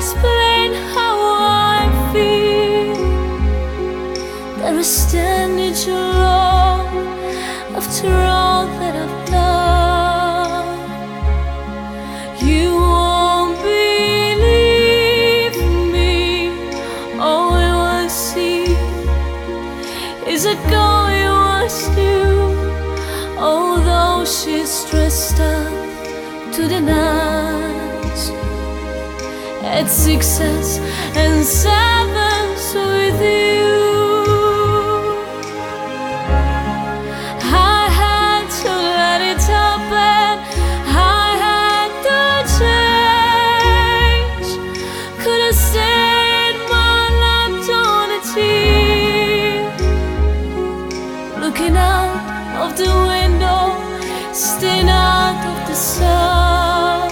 explain how I feel, that we're standing too long after all that I've done. You won't believe me, all I want to see is a girl you once knew, although she's dressed up to the nines at 6s and 7s with you. I had to let it happen, I had to change. Could have stayed my life on a tear, looking out of the window, staying out of the sun.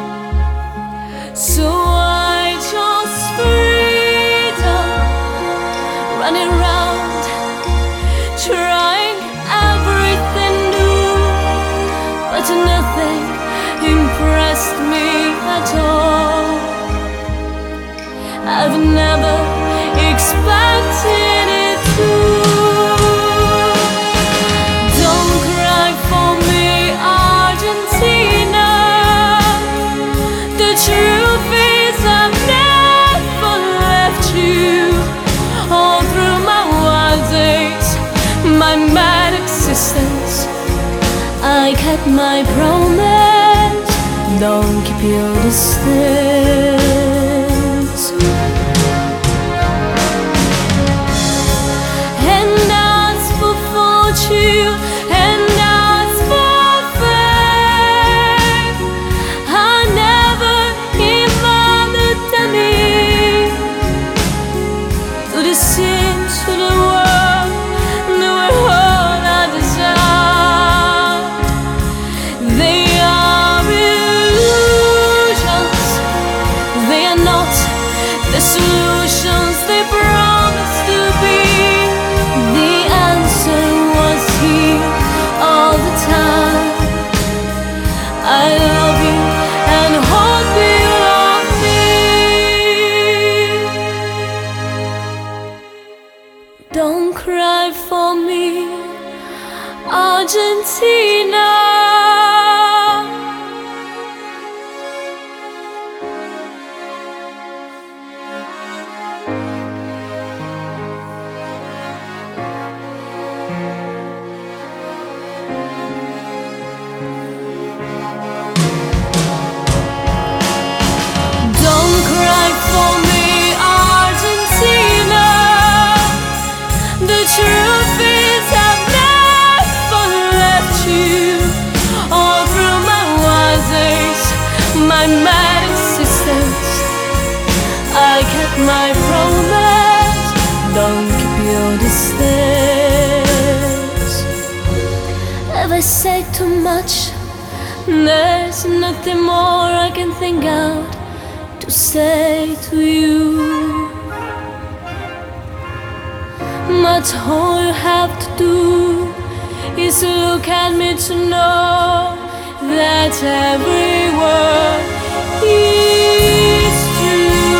So I chose freedom, running around, trying everything new, but nothing impressed me at all. I've never expected it to. Don't cry for me, Argentina. The truth is I've never left you. All through my wild days, my mad existence, I kept my promise. Don't keep your distance. And ask for fortune, and ask for fame. I never give mother to me, to the sin, to the world, they were all I desire. They are illusions, they are not the solutions they promised to be. The answer was here all the time. I love you and hope you love me. Don't cry for me, Argentina. Don't cry for me, Argentina. The truth is I've never left you. All through my wild days, my mad existence, I kept my promise. Don't keep your distance. Have I said too much? There's nothing more I can think out to say to you. But all you have to do is look at me to know that every word is true.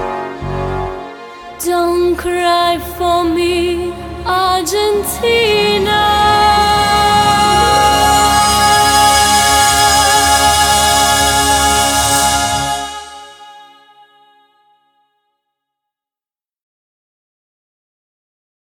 Don't cry for me, Argentina.